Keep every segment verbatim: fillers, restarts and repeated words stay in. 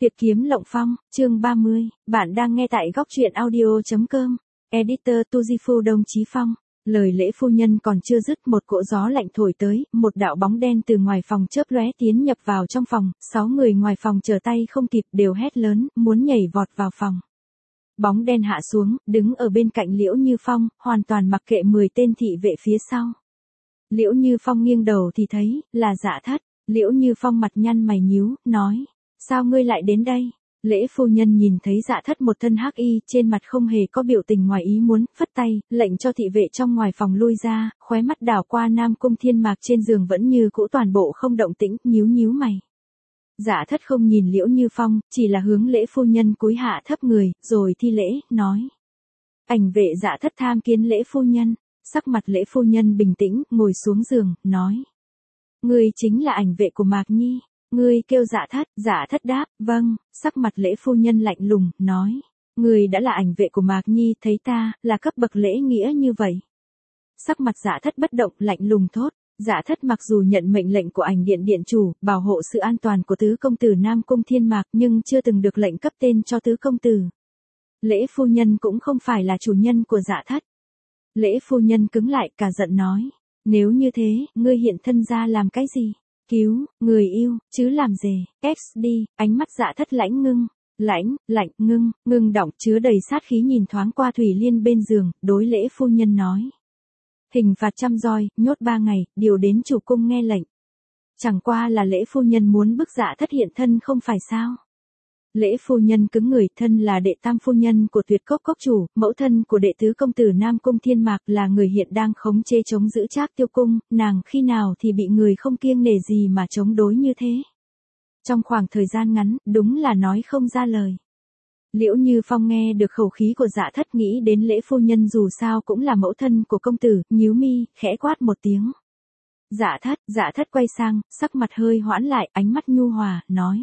Tuyệt kiếm Lộng Phong, chương ba mươi, bạn đang nghe tại góc truyện audio.com, editor Tujifu Đông Chí Phong. Lời lễ phu nhân còn chưa dứt, một cỗ gió lạnh thổi tới, một đạo bóng đen từ ngoài phòng chớp lóe tiến nhập vào trong phòng, sáu người ngoài phòng trở tay không kịp đều hét lớn, muốn nhảy vọt vào phòng. Bóng đen hạ xuống, đứng ở bên cạnh Liễu Như Phong, hoàn toàn mặc kệ mười tên thị vệ phía sau. Liễu Như Phong nghiêng đầu thì thấy, là Dạ Thất. Liễu Như Phong mặt nhăn mày nhíu, nói, sao ngươi lại đến đây? Lễ phu nhân nhìn thấy Dạ Thất một thân hắc y, trên mặt không hề có biểu tình ngoài ý muốn, phất tay, lệnh cho thị vệ trong ngoài phòng lui ra, khóe mắt đảo qua Nam Cung Thiên Mạc trên giường vẫn như cũ toàn bộ không động tĩnh, nhíu nhíu mày. Dạ Thất không nhìn Liễu Như Phong, chỉ là hướng lễ phu nhân cúi hạ thấp người, rồi thi lễ, nói. Ảnh vệ Dạ Thất tham kiến lễ phu nhân. Sắc mặt lễ phu nhân bình tĩnh, ngồi xuống giường, nói. Ngươi chính là ảnh vệ của Mạc Nhi. Ngươi kêu Dạ Thất. Dạ Thất đáp, vâng. Sắc mặt lễ phu nhân lạnh lùng, nói. Ngươi đã là ảnh vệ của Mạc Nhi, thấy ta, là cấp bậc lễ nghĩa như vậy. Sắc mặt Dạ Thất bất động, lạnh lùng thốt. Dạ Thất mặc dù nhận mệnh lệnh của ảnh điện điện chủ, bảo hộ sự an toàn của tứ công tử Nam Cung Thiên Mạc, nhưng chưa từng được lệnh cấp tên cho tứ công tử. Lễ phu nhân cũng không phải là chủ nhân của Dạ Thất. Lễ phu nhân cứng lại, cả giận nói. Nếu như thế, ngươi hiện thân ra làm cái gì? Cứu, người yêu, chứ làm gì? Ép đi, ánh mắt Dạ Thất lãnh ngưng. Lãnh, lạnh, ngưng, ngưng đọng, chứa đầy sát khí nhìn thoáng qua Thủy Liên bên giường, đối lễ phu nhân nói. Hình phạt trăm roi, nhốt ba ngày, điều đến chủ cung nghe lệnh. Chẳng qua là lễ phu nhân muốn bức Dạ Thất hiện thân không phải sao? Lễ phu nhân cứng người, thân là đệ tam phu nhân của Tuyệt Cốc Cốc chủ, mẫu thân của đệ tứ công tử Nam Cung Thiên Mạc, là người hiện đang khống chế chống giữ Trác Tiêu cung, nàng khi nào thì bị người không kiêng nể gì mà chống đối như thế. Trong khoảng thời gian ngắn, đúng là nói không ra lời. Liễu Như Phong nghe được khẩu khí của Dạ Thất, nghĩ đến lễ phu nhân dù sao cũng là mẫu thân của công tử, nhíu mi, khẽ quát một tiếng. Dạ Thất, Dạ Thất quay sang, sắc mặt hơi hoãn lại, ánh mắt nhu hòa, nói.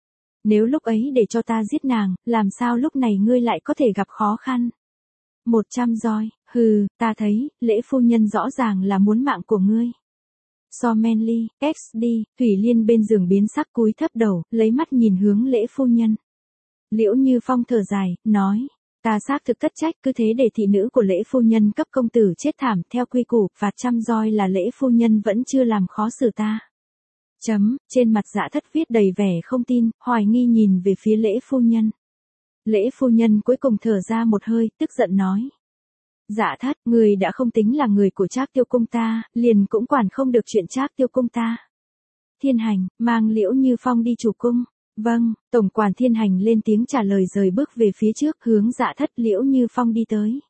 Nếu lúc ấy để cho ta giết nàng, làm sao lúc này ngươi lại có thể gặp khó khăn? Một trăm roi, hừ, ta thấy, lễ phu nhân rõ ràng là muốn mạng của ngươi. So Manly, ích đi, Thủy Liên bên giường biến sắc cúi thấp đầu, lấy mắt nhìn hướng lễ phu nhân. Liễu Như Phong thở dài, nói, ta xác thực thất trách, cứ thế để thị nữ của lễ phu nhân cấp công tử chết thảm, theo quy củ, phạt trăm roi là lễ phu nhân vẫn chưa làm khó xử ta. Chấm, trên mặt Dạ Thất viết đầy vẻ không tin, hoài nghi nhìn về phía lễ phu nhân. Lễ phu nhân cuối cùng thở ra một hơi, tức giận nói. Dạ Thất, người đã không tính là người của Trác Tiêu cung ta, liền cũng quản không được chuyện Trác Tiêu cung ta. Thiên Hành, mang Liễu Như Phong đi chủ cung. Vâng, tổng quản Thiên Hành lên tiếng trả lời, rời bước về phía trước, hướng Dạ Thất. Liễu Như Phong đi tới.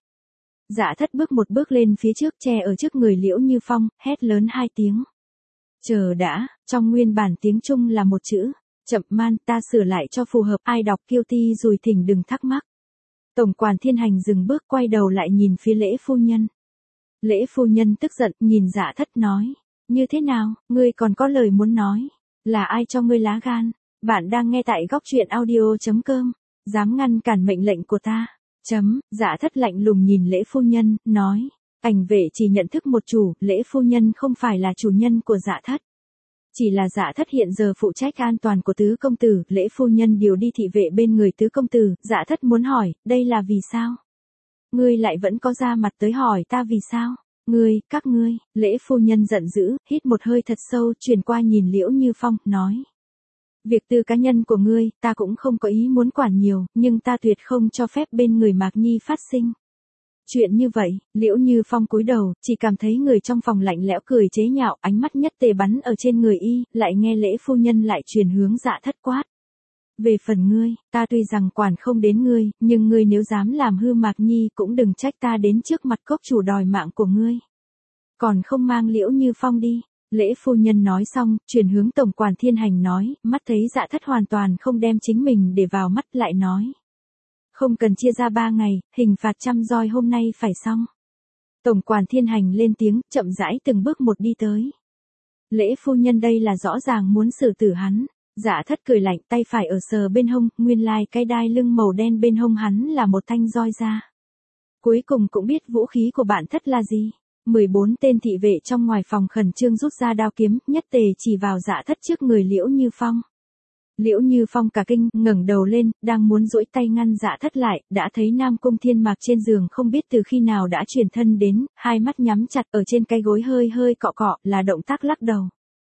Dạ Thất bước một bước lên phía trước, che ở trước người Liễu Như Phong, hét lớn hai tiếng. Chờ đã, trong nguyên bản tiếng Trung là một chữ, chậm man, ta sửa lại cho phù hợp, ai đọc kiêu ti rồi thỉnh đừng thắc mắc. Tổng quản Thiên Hành dừng bước, quay đầu lại nhìn phía lễ phu nhân. Lễ phu nhân tức giận, nhìn Dạ Thất nói, như thế nào, ngươi còn có lời muốn nói, là ai cho ngươi lá gan? Bạn đang nghe tại góc truyện audio.com, dám ngăn cản mệnh lệnh của ta. Chấm, Dạ Thất lạnh lùng nhìn lễ phu nhân, nói. Ảnh vệ chỉ nhận thức một chủ, lễ phu nhân không phải là chủ nhân của Dạ Thất. Chỉ là Dạ Thất hiện giờ phụ trách an toàn của tứ công tử, lễ phu nhân điều đi thị vệ bên người tứ công tử, Dạ Thất muốn hỏi, đây là vì sao? Ngươi lại vẫn có ra mặt tới hỏi ta vì sao? Ngươi, các ngươi, lễ phu nhân giận dữ, hít một hơi thật sâu, chuyển qua nhìn Liễu Như Phong, nói. Việc tư cá nhân của ngươi, ta cũng không có ý muốn quản nhiều, nhưng ta tuyệt không cho phép bên người Mạc Nhi phát sinh. Chuyện như vậy, Liễu Như Phong cúi đầu, chỉ cảm thấy người trong phòng lạnh lẽo cười chế nhạo, ánh mắt nhất tề bắn ở trên người y, lại nghe lễ phu nhân lại truyền hướng Dạ Thất quát. Về phần ngươi, ta tuy rằng quản không đến ngươi, nhưng ngươi nếu dám làm hư Mạc Nhi cũng đừng trách ta đến trước mặt cốc chủ đòi mạng của ngươi. Còn không mang Liễu Như Phong đi. Lễ phu nhân nói xong, chuyển hướng tổng quản Thiên Hành nói, mắt thấy Dạ Thất hoàn toàn không đem chính mình để vào mắt, lại nói. Không cần chia ra ba ngày, hình phạt trăm roi hôm nay phải xong. Tổng quản Thiên Hành lên tiếng, chậm rãi từng bước một đi tới. Lễ phu nhân đây là rõ ràng muốn xử tử hắn. Dạ Thất cười lạnh, tay phải ở sờ bên hông, nguyên lai cái đai lưng màu đen bên hông hắn là một thanh roi da. Cuối cùng cũng biết vũ khí của bạn Thất là gì. mười bốn tên thị vệ trong ngoài phòng khẩn trương rút ra đao kiếm, nhất tề chỉ vào Dạ Thất trước người Liễu Như Phong. Liễu Như Phong cả kinh, ngẩng đầu lên, đang muốn duỗi tay ngăn Dạ Thất lại, đã thấy Nam Cung Thiên Mạc trên giường không biết từ khi nào đã chuyển thân đến, hai mắt nhắm chặt ở trên cái gối hơi hơi cọ cọ, là động tác lắc đầu.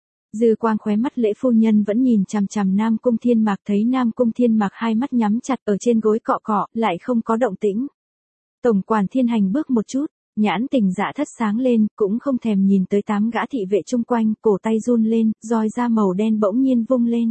Dư quang khóe mắt Lễ phu nhân vẫn nhìn chằm chằm Nam Cung Thiên Mạc, thấy Nam Cung Thiên Mạc hai mắt nhắm chặt ở trên gối cọ cọ, lại không có động tĩnh. Tổng quản Thiên Hành bước một chút, nhãn tình Dạ Thất sáng lên, cũng không thèm nhìn tới tám gã thị vệ chung quanh, cổ tay run lên, roi da màu đen bỗng nhiên vung lên.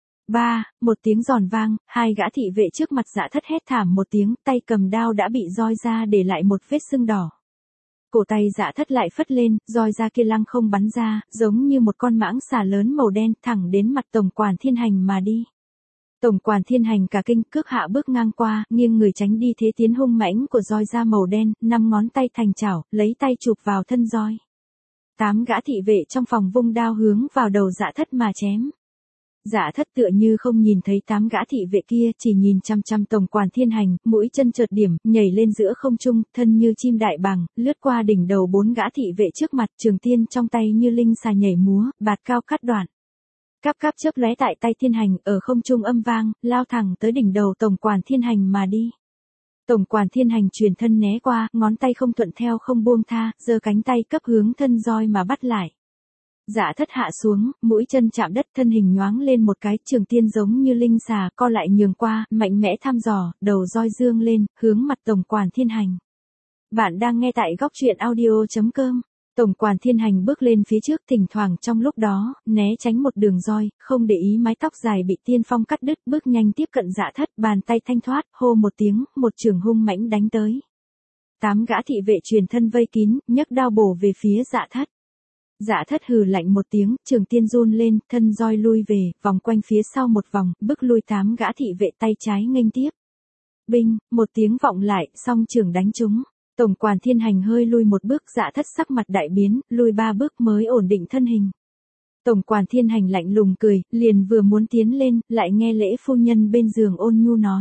Ba, một tiếng giòn vang, hai gã thị vệ trước mặt Dạ Thất hét thảm một tiếng, tay cầm đao đã bị roi ra để lại một vết sưng đỏ. Cổ tay Dạ Thất lại phất lên, roi ra kia lăng không bắn ra, giống như một con mãng xà lớn màu đen thẳng đến mặt Tổng quản Thiên Hành mà đi. Tổng quản Thiên Hành cả kinh, cước hạ bước ngang qua, nghiêng người tránh đi thế tiến hung mãnh của roi da màu đen, năm ngón tay thành chảo, lấy tay chụp vào thân roi. Tám gã thị vệ trong phòng vung đao hướng vào đầu Dạ Thất mà chém. Dạ Thất tựa như không nhìn thấy tám gã thị vệ kia, chỉ nhìn chăm chăm Tổng quản Thiên Hành, mũi chân chợt điểm, nhảy lên giữa không trung, thân như chim đại bàng, lướt qua đỉnh đầu bốn gã thị vệ trước mặt, trường tiên trong tay như linh xà nhảy múa, bạt cao cắt đoạn. Cáp cáp chớp lóe tại tay Thiên Hành, ở không trung âm vang, lao thẳng tới đỉnh đầu Tổng quản Thiên Hành mà đi. Tổng quản Thiên Hành truyền thân né qua, ngón tay không thuận theo không buông tha, giơ cánh tay cấp hướng thân roi mà bắt lại. Dạ Thất hạ xuống, mũi chân chạm đất, thân hình nhoáng lên một cái, trường tiên giống như linh xà, co lại nhường qua, mạnh mẽ thăm dò, đầu roi dương lên, hướng mặt Tổng quản Thiên Hành. Bạn đang nghe tại góc truyện audio chấm com. Tổng quản Thiên Hành bước lên phía trước, thỉnh thoảng trong lúc đó, né tránh một đường roi, không để ý mái tóc dài bị tiên phong cắt đứt, bước nhanh tiếp cận Dạ Thất, bàn tay thanh thoát, hô một tiếng, một trường hung mãnh đánh tới. Tám gã thị vệ truyền thân vây kín, nhấc đao bổ về phía Dạ Thất. Dạ Thất hừ lạnh một tiếng, trường tiên run lên, thân roi lui về, vòng quanh phía sau một vòng, bức lui tám gã thị vệ, tay trái nghênh tiếp. Binh, một tiếng vọng lại, song trường đánh trúng. Tổng quản Thiên Hành hơi lui một bước, Dạ Thất sắc mặt đại biến, lui ba bước mới ổn định thân hình. Tổng quản Thiên Hành lạnh lùng cười, liền vừa muốn tiến lên, lại nghe Lễ phu nhân bên giường ôn nhu nói.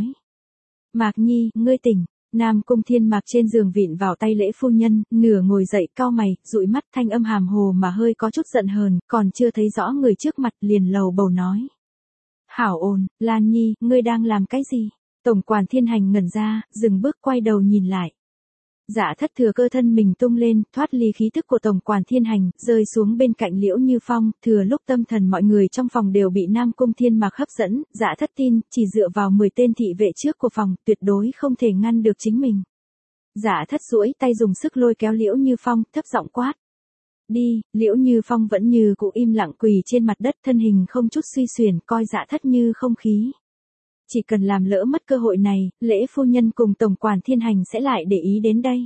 Mạc Nhi, ngươi tỉnh. Nam Cung Thiên Mạc trên giường vịn vào tay Lễ phu nhân, nửa ngồi dậy, cau mày, dụi mắt, thanh âm hàm hồ mà hơi có chút giận hờn, còn chưa thấy rõ người trước mặt, liền lầu bầu nói. Hảo ồn, Lan Nhi, ngươi đang làm cái gì? Tổng quản Thiên Hành ngẩn ra, dừng bước quay đầu nhìn lại. Dạ Thất thừa cơ thân mình tung lên, thoát ly khí tức của Tổng quản Thiên Hành, rơi xuống bên cạnh Liễu Như Phong, thừa lúc tâm thần mọi người trong phòng đều bị Nam Cung Thiên Mạc hấp dẫn, Dạ Thất tin, chỉ dựa vào mười tên thị vệ trước của phòng, tuyệt đối không thể ngăn được chính mình. Dạ Thất duỗi tay dùng sức lôi kéo Liễu Như Phong, thấp giọng quát. Đi, Liễu Như Phong vẫn như cũ im lặng quỳ trên mặt đất, thân hình không chút suy xuyển, coi Dạ Thất như không khí. Chỉ cần làm lỡ mất cơ hội này, Lễ phu nhân cùng Tổng quản Thiên Hành sẽ lại để ý đến đây.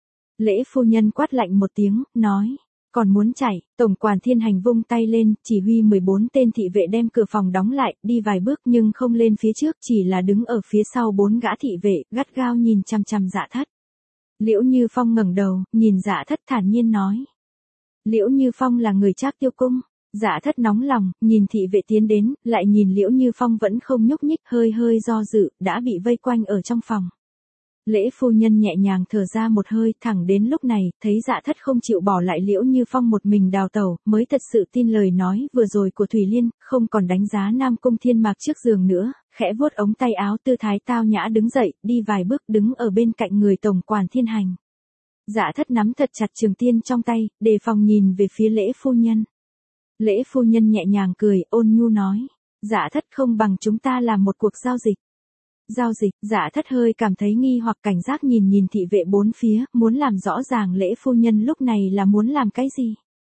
Lễ phu nhân quát lạnh một tiếng, nói, còn muốn chạy. Tổng quản Thiên Hành vung tay lên, chỉ huy mười bốn tên thị vệ đem cửa phòng đóng lại, đi vài bước nhưng không lên phía trước, chỉ là đứng ở phía sau bốn gã thị vệ, gắt gao nhìn chằm chằm Dạ Thất. Liễu Như Phong ngẩng đầu, nhìn Dạ Thất thản nhiên nói. Liễu Như Phong là người Trác Tiêu cung. Dạ Thất nóng lòng, nhìn thị vệ tiến đến, lại nhìn Liễu Như Phong vẫn không nhúc nhích, hơi hơi do dự, đã bị vây quanh ở trong phòng. Lễ phu nhân nhẹ nhàng thở ra một hơi, thẳng đến lúc này, thấy Dạ Thất không chịu bỏ lại Liễu Như Phong một mình đào tẩu, mới thật sự tin lời nói vừa rồi của Thủy Liên, không còn đánh giá Nam Cung Thiên Mạc trước giường nữa, khẽ vuốt ống tay áo tư thái tao nhã đứng dậy, đi vài bước đứng ở bên cạnh người Tổng quản Thiên Hành. Dạ Thất nắm thật chặt trường tiên trong tay, đề phòng nhìn về phía Lễ phu nhân. Lễ phu nhân nhẹ nhàng cười, ôn nhu nói, Dạ Thất không bằng chúng ta làm một cuộc giao dịch. Giao dịch, Dạ Thất hơi cảm thấy nghi hoặc cảnh giác nhìn nhìn thị vệ bốn phía, muốn làm rõ ràng Lễ phu nhân lúc này là muốn làm cái gì.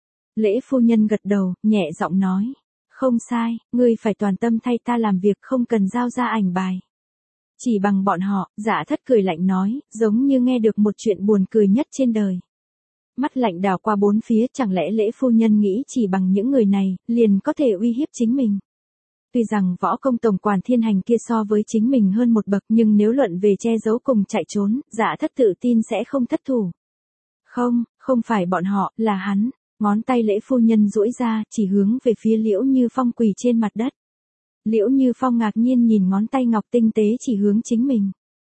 Lễ phu nhân gật đầu, nhẹ giọng nói, không sai, ngươi phải toàn tâm thay ta làm việc, không cần giao ra ảnh bài. Chỉ bằng bọn họ, Dạ Thất cười lạnh nói, giống như nghe được một chuyện buồn cười nhất trên đời. Mắt lạnh đảo qua bốn phía, chẳng lẽ Lễ phu nhân nghĩ chỉ bằng những người này, liền có thể uy hiếp chính mình. Tuy rằng võ công Tổng quản Thiên Hành kia so với chính mình hơn một bậc, nhưng nếu luận về che giấu cùng chạy trốn, Dạ Thất tự tin sẽ không thất thủ. Không, không phải bọn họ, là hắn. Ngón tay Lễ phu nhân duỗi ra, chỉ hướng về phía Liễu Như Phong quỳ trên mặt đất. Liễu Như Phong ngạc nhiên nhìn ngón tay ngọc tinh tế chỉ hướng chính mình.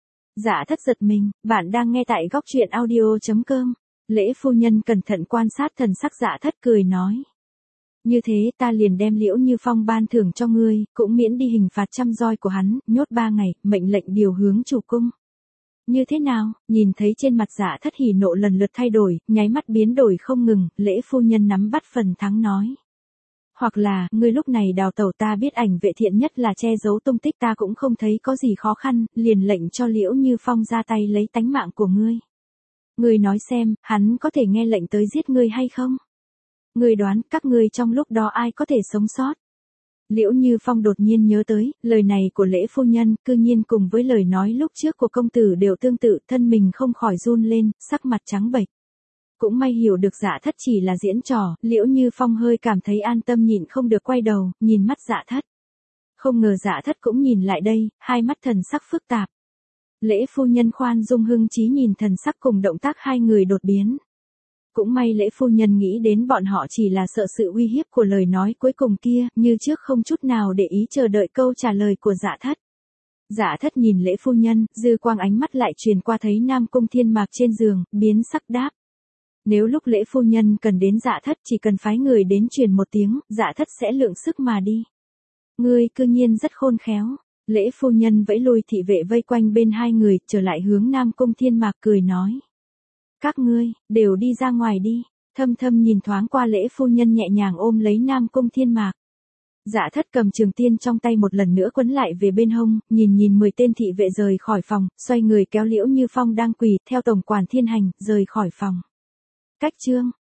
Dạ Thất giật mình, bạn đang nghe tại góc truyện audio chấm com. Lễ phu nhân cẩn thận quan sát thần sắc Dạ Thất, cười nói. Như thế ta liền đem Liễu Như Phong ban thưởng cho ngươi, cũng miễn đi hình phạt trăm roi của hắn, nhốt ba ngày, mệnh lệnh điều hướng chủ cung. Như thế nào? Nhìn thấy trên mặt Dạ Thất hỉ nộ lần lượt thay đổi, nháy mắt biến đổi không ngừng, Lễ phu nhân nắm bắt phần thắng nói. Hoặc là, ngươi lúc này đào tẩu ta biết ảnh vệ thiện nhất là che giấu tung tích ta cũng không thấy có gì khó khăn, liền lệnh cho Liễu Như Phong ra tay lấy tánh mạng của ngươi. Ngươi nói xem, hắn có thể nghe lệnh tới giết ngươi hay không? Ngươi đoán, các ngươi trong lúc đó ai có thể sống sót? Liễu Như Phong đột nhiên nhớ tới, lời này của Lễ phu nhân, cư nhiên cùng với lời nói lúc trước của công tử đều tương tự, thân mình không khỏi run lên, sắc mặt trắng bệch. Cũng may hiểu được Dạ Thất chỉ là diễn trò, Liễu Như Phong hơi cảm thấy an tâm nhịn không được quay đầu, nhìn mắt Dạ Thất. Không ngờ Dạ Thất cũng nhìn lại đây, hai mắt thần sắc phức tạp. Lễ phu nhân khoan dung hưng trí nhìn thần sắc cùng động tác hai người đột biến. Cũng may Lễ phu nhân nghĩ đến bọn họ chỉ là sợ sự uy hiếp của lời nói cuối cùng kia, như trước không chút nào để ý chờ đợi câu trả lời của Dạ Thất. Dạ Thất nhìn Lễ phu nhân, dư quang ánh mắt lại truyền qua thấy Nam Cung Thiên Mạc trên giường, biến sắc đáp. Nếu lúc Lễ phu nhân cần đến Dạ Thất chỉ cần phái người đến truyền một tiếng, Dạ Thất sẽ lượng sức mà đi. Ngươi cư nhiên rất khôn khéo. Lễ phu nhân vẫy lui thị vệ vây quanh bên hai người, trở lại hướng Nam Cung Thiên Mạc cười nói. Các ngươi, đều đi ra ngoài đi. Thâm Thâm nhìn thoáng qua Lễ phu nhân nhẹ nhàng ôm lấy Nam Cung Thiên Mạc. Dạ Thất cầm trường tiên trong tay một lần nữa quấn lại về bên hông, nhìn nhìn mười tên thị vệ rời khỏi phòng, xoay người kéo Liễu Như Phong đang quỳ, theo tổng quản Thiên Hành, rời khỏi phòng. Cách chương